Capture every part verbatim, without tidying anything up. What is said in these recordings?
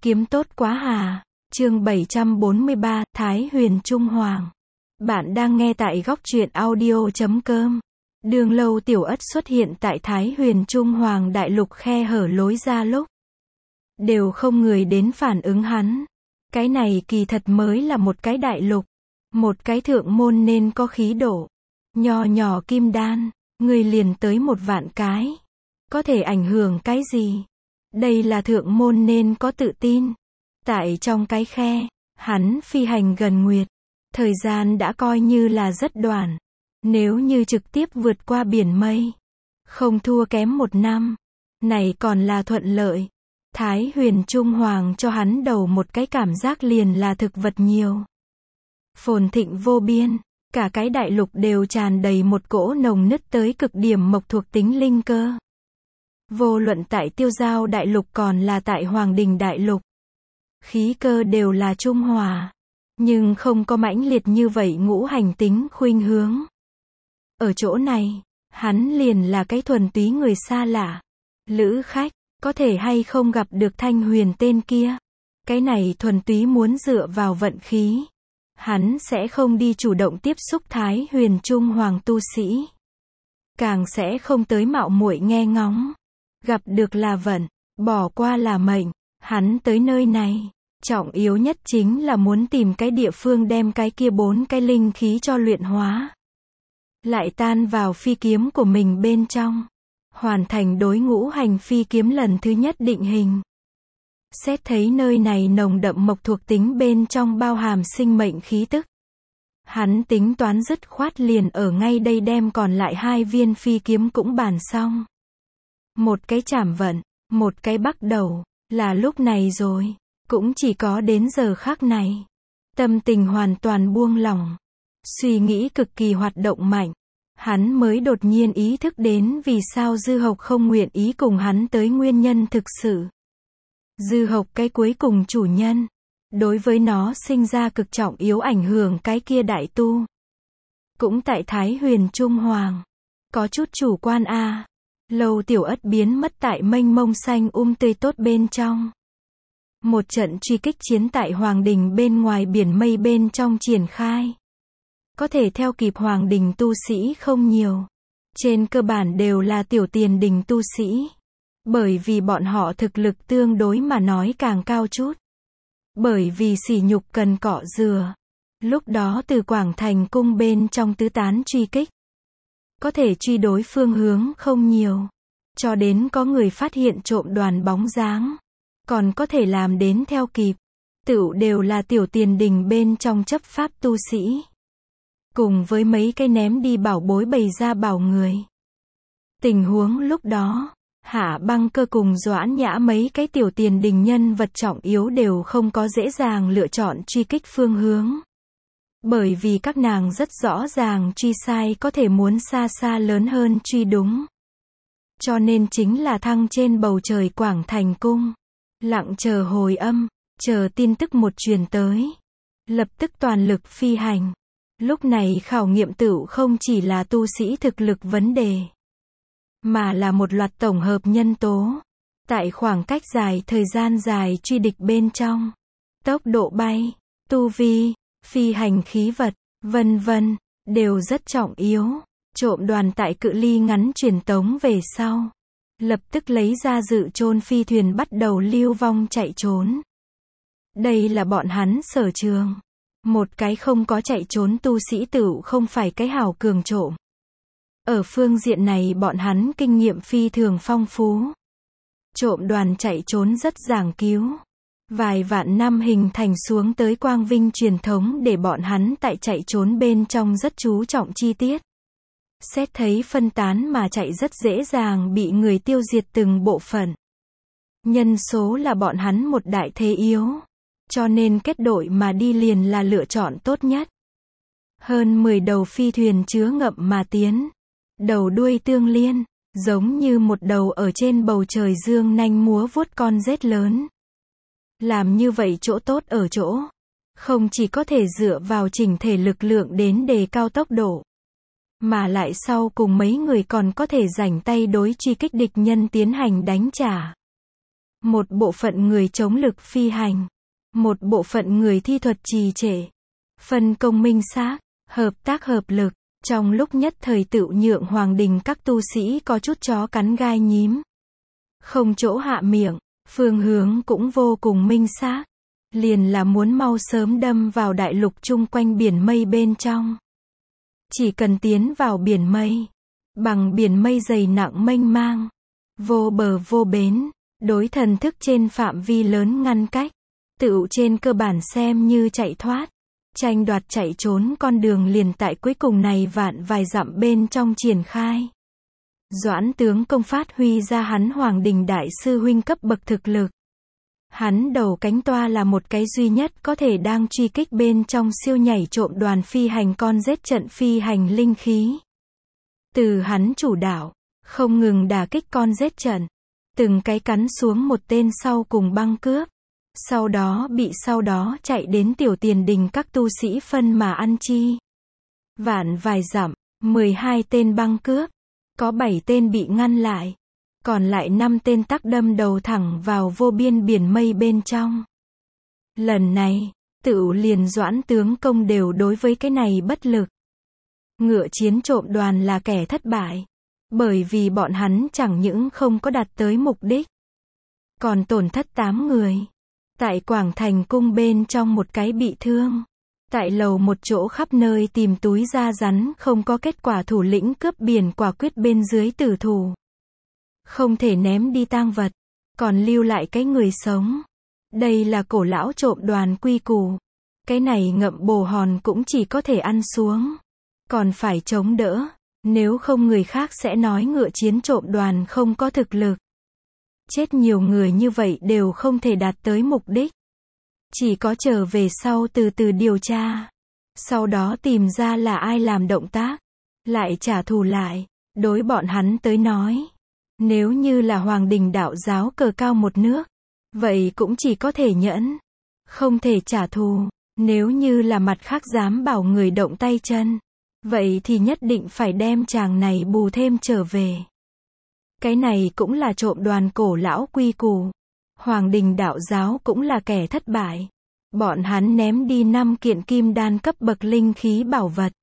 Kiếm tốt quá hà. Chương bảy trăm bốn mươi ba, Thái Huyền Trung Hoàng. Bạn đang nghe tại góc truyện audio chấm com. Đường Lâu Tiểu Ất xuất hiện tại Thái Huyền Trung Hoàng đại lục khe hở lối ra lúc đều không người đến phản ứng hắn. Cái này kỳ thật mới là một cái đại lục, một cái thượng môn nên có khí độ. Nho nhỏ kim đan, người liền tới một vạn cái. Có thể ảnh hưởng cái gì? Đây là thượng môn nên có tự tin. Tại trong cái khe, hắn phi hành gần nguyệt. Thời gian đã coi như là rất đoạn. Nếu như trực tiếp vượt qua biển mây, không thua kém một năm. Này còn là thuận lợi. Thái Huyền Trung Hoàng cho hắn đầu một cái cảm giác liền là thực vật nhiều. Phồn thịnh vô biên, cả cái đại lục đều tràn đầy một cỗ nồng nứt tới cực điểm mộc thuộc tính linh cơ. Vô luận tại Tiêu Giao đại lục còn là tại Hoàng Đình đại lục, khí cơ đều là trung hòa, nhưng không có mãnh liệt như vậy ngũ hành tính khuynh hướng. Ở chỗ này, hắn liền là cái thuần túy người xa lạ. Lữ khách, có thể hay không gặp được Thanh Huyền tên kia? Cái này thuần túy muốn dựa vào vận khí. Hắn sẽ không đi chủ động tiếp xúc Thái Huyền Trung Hoàng tu sĩ. Càng sẽ không tới mạo muội nghe ngóng. Gặp được là vận, bỏ qua là mệnh. Hắn tới nơi này, trọng yếu nhất chính là muốn tìm cái địa phương đem cái kia bốn cái linh khí cho luyện hóa. Lại tan vào phi kiếm của mình bên trong. Hoàn thành đối ngũ hành phi kiếm lần thứ nhất định hình. Xét thấy nơi này nồng đậm mộc thuộc tính bên trong bao hàm sinh mệnh khí tức. Hắn tính toán dứt khoát liền ở ngay đây đem còn lại hai viên phi kiếm cũng bàn xong. Một cái chảm vận, một cái bắt đầu, là lúc này rồi. Cũng chỉ có đến giờ khắc này. Tâm tình hoàn toàn buông lỏng. Suy nghĩ cực kỳ hoạt động mạnh. Hắn mới đột nhiên ý thức đến vì sao Dư Hộc không nguyện ý cùng hắn tới nguyên nhân thực sự. Dư Hộc cái cuối cùng chủ nhân. Đối với nó sinh ra cực trọng yếu ảnh hưởng cái kia đại tu. Cũng tại Thái Huyền Trung Hoàng. Có chút chủ quan a à. Lâu Tiểu Ất biến mất tại mênh mông xanh um tươi tốt bên trong. Một trận truy kích chiến tại Hoàng Đình bên ngoài biển mây bên trong triển khai. Có thể theo kịp Hoàng Đình tu sĩ không nhiều. Trên cơ bản đều là tiểu tiền đình tu sĩ. Bởi vì bọn họ thực lực tương đối mà nói càng cao chút. Bởi vì sỉ nhục cần cọ dừa. Lúc đó từ Quảng Thành cung bên trong tứ tán truy kích. Có thể truy đối phương hướng không nhiều. Cho đến có người phát hiện trộm đoàn bóng dáng. Còn có thể làm đến theo kịp. Tựu đều là tiểu tiền đình bên trong chấp pháp tu sĩ. Cùng với mấy cái ném đi bảo bối bày ra bảo người. Tình huống lúc đó, Hạ Băng Cơ cùng Doãn Nhã mấy cái tiểu tiền đình nhân vật trọng yếu đều không có dễ dàng lựa chọn truy kích phương hướng. Bởi vì các nàng rất rõ ràng truy sai có thể muốn xa xa lớn hơn truy đúng. Cho nên chính là thăng trên bầu trời Quảng Thành cung. Lặng chờ hồi âm, chờ tin tức một truyền tới. Lập tức toàn lực phi hành. Lúc này khảo nghiệm tựu không chỉ là tu sĩ thực lực vấn đề. Mà là một loạt tổng hợp nhân tố. Tại khoảng cách dài thời gian dài truy địch bên trong. Tốc độ bay, tu vi, phi hành khí vật, vân vân, đều rất trọng yếu. Trộm đoàn tại cự ly ngắn truyền tống về sau. Lập tức lấy ra dự trôn phi thuyền bắt đầu lưu vong chạy trốn. Đây là bọn hắn sở trường. Một cái không có chạy trốn tu sĩ tựu không phải cái hảo cường trộm. Ở phương diện này bọn hắn kinh nghiệm phi thường phong phú. Trộm đoàn chạy trốn rất giảng cứu. Vài vạn năm hình thành xuống tới quang vinh truyền thống để bọn hắn tại chạy trốn bên trong rất chú trọng chi tiết. Xét thấy phân tán mà chạy rất dễ dàng bị người tiêu diệt từng bộ phận. Nhân số là bọn hắn một đại thế yếu. Cho nên kết đội mà đi liền là lựa chọn tốt nhất. Hơn mười đầu phi thuyền chứa ngậm mà tiến. Đầu đuôi tương liên, giống như một đầu ở trên bầu trời dương nanh múa vuốt con rết lớn. Làm như vậy chỗ tốt ở chỗ. Không chỉ có thể dựa vào chỉnh thể lực lượng đến đề cao tốc độ. Mà lại sau cùng mấy người còn có thể rảnh tay đối truy kích địch nhân tiến hành đánh trả. một bộ phận người chống lực phi hành, một bộ phận người thi thuật trì trệ. Phân công minh xác, hợp tác hợp lực, trong lúc nhất thời tựu nhượng Hoàng Đình các tu sĩ có chút chó cắn gai nhím. Không chỗ hạ miệng, phương hướng cũng vô cùng minh xác. Liền là muốn mau sớm đâm vào đại lục chung quanh biển mây bên trong. Chỉ cần tiến vào biển mây, bằng biển mây dày nặng mênh mang, vô bờ vô bến, đối thần thức trên phạm vi lớn ngăn cách, tựu trên cơ bản xem như chạy thoát, tranh đoạt chạy trốn con đường liền tại cuối cùng này vạn vài dặm bên trong triển khai. Doãn tướng công phát huy ra hắn Hoàng Đình đại sư huynh cấp bậc thực lực. Hắn đầu cánh toa là một cái duy nhất có thể đang truy kích bên trong siêu nhảy trộm đoàn phi hành con giết trận phi hành linh khí. Từ hắn chủ đạo, không ngừng đả kích con giết trận, từng cái cắn xuống một tên sau cùng băng cướp. Sau đó bị sau đó chạy đến tiểu tiền đình các tu sĩ phân mà ăn chi. Vạn vài dặm, mười hai tên băng cướp, có bảy tên bị ngăn lại. Còn lại năm tên tắc đâm đầu thẳng vào vô biên biển mây bên trong. Lần này, tựu liền Doãn tướng công đều đối với cái này bất lực. Ngựa chiến trộm đoàn là kẻ thất bại. Bởi vì bọn hắn chẳng những không có đạt tới mục đích, còn tổn thất tám người. Tại Quảng Thành cung bên trong một cái bị thương. Tại lầu một chỗ khắp nơi tìm túi da rắn không có kết quả thủ lĩnh cướp biển quả quyết bên dưới tử thủ. Không thể ném đi tang vật, còn lưu lại cái người sống. Đây là cổ lão trộm đoàn quy củ. Cái này ngậm bồ hòn cũng chỉ có thể ăn xuống. Còn phải chống đỡ, nếu không người khác sẽ nói ngựa chiến trộm đoàn không có thực lực. Chết nhiều người như vậy đều không thể đạt tới mục đích. Chỉ có trở về sau từ từ điều tra. Sau đó tìm ra là ai làm động tác. Lại trả thù lại. Đối bọn hắn tới nói. Nếu như là Hoàng Đình đạo giáo cờ cao một nước. Vậy cũng chỉ có thể nhẫn. Không thể trả thù. Nếu như là mặt khác dám bảo người động tay chân. Vậy thì nhất định phải đem chàng này bù thêm trở về. Cái này cũng là trộm đoàn cổ lão quy củ. Hoàng Đình đạo giáo cũng là kẻ thất bại. Bọn hắn ném đi năm kiện kim đan cấp bậc linh khí bảo vật.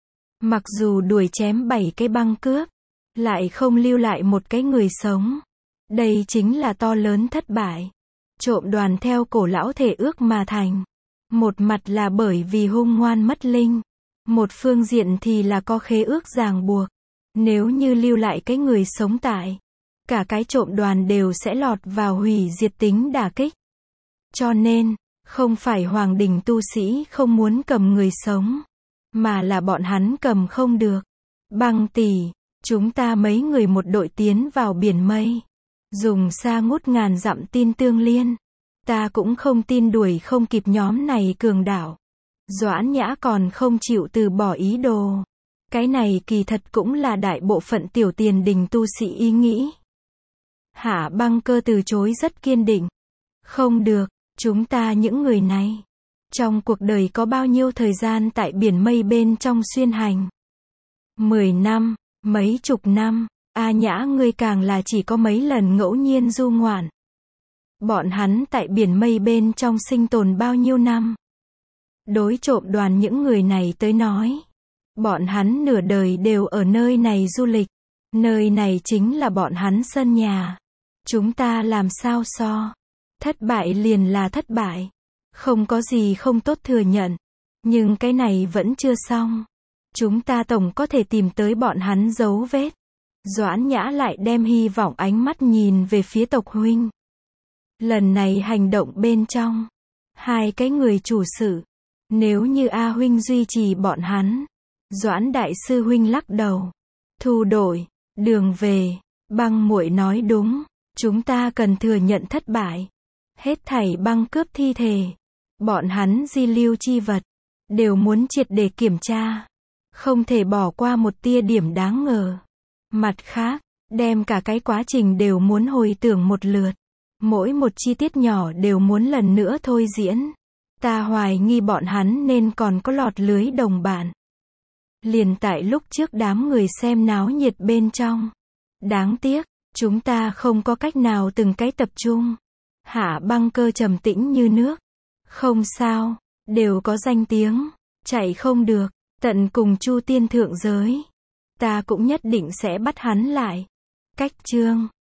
Mặc dù đuổi chém bảy cái băng cướp, lại không lưu lại một cái người sống. Đây chính là to lớn thất bại. Trộm đoàn theo cổ lão thể ước mà thành. Một mặt là bởi vì hung ngoan mất linh. Một phương diện thì là có khế ước ràng buộc. Nếu như lưu lại cái người sống tại, cả cái trộm đoàn đều sẽ lọt vào hủy diệt tính đả kích. Cho nên, không phải Hoàng Đình tu sĩ không muốn cầm người sống, mà là bọn hắn cầm không được. Băng tỷ, chúng ta mấy người một đội tiến vào biển mây. Dùng xa ngút ngàn dặm tin tương liên. Ta cũng không tin đuổi không kịp nhóm này cường đảo. Doãn Nhã còn không chịu từ bỏ ý đồ. Cái này kỳ thật cũng là đại bộ phận tiểu tiền đình tu sĩ ý nghĩ. Hạ Băng Cơ từ chối rất kiên định. Không được, chúng ta những người này. Trong cuộc đời có bao nhiêu thời gian tại biển mây bên trong xuyên hành? Mười năm, mấy chục năm, A Nhã ngươi càng là chỉ có mấy lần ngẫu nhiên du ngoạn. Bọn hắn tại biển mây bên trong sinh tồn bao nhiêu năm? Đối trộm đoàn những người này tới nói. Bọn hắn nửa đời đều ở nơi này du lịch. Nơi này chính là bọn hắn sân nhà. Chúng ta làm sao so? Thất bại liền là thất bại. Không có gì không tốt thừa nhận. Nhưng cái này vẫn chưa xong. Chúng ta tổng có thể tìm tới bọn hắn dấu vết. Doãn Nhã lại đem hy vọng ánh mắt nhìn về phía tộc huynh. Lần này hành động bên trong. Hai cái người chủ sự. Nếu như A huynh duy trì bọn hắn. Doãn đại sư huynh lắc đầu. Thu đổi. Đường về. Băng muội nói đúng. Chúng ta cần thừa nhận thất bại. Hết thảy băng cướp thi thể. Bọn hắn di lưu chi vật. Đều muốn triệt để kiểm tra. Không thể bỏ qua một tia điểm đáng ngờ. Mặt khác, đem cả cái quá trình đều muốn hồi tưởng một lượt. Mỗi một chi tiết nhỏ đều muốn lần nữa thôi diễn. Ta hoài nghi bọn hắn nên còn có lọt lưới đồng bạn. Liền tại lúc trước đám người xem náo nhiệt bên trong. Đáng tiếc, chúng ta không có cách nào từng cái tập trung. Hạ Băng Cơ trầm tĩnh như nước. Không sao, đều có danh tiếng, chạy không được, tận cùng Chu Tiên thượng giới. Ta cũng nhất định sẽ bắt hắn lại. Cách chương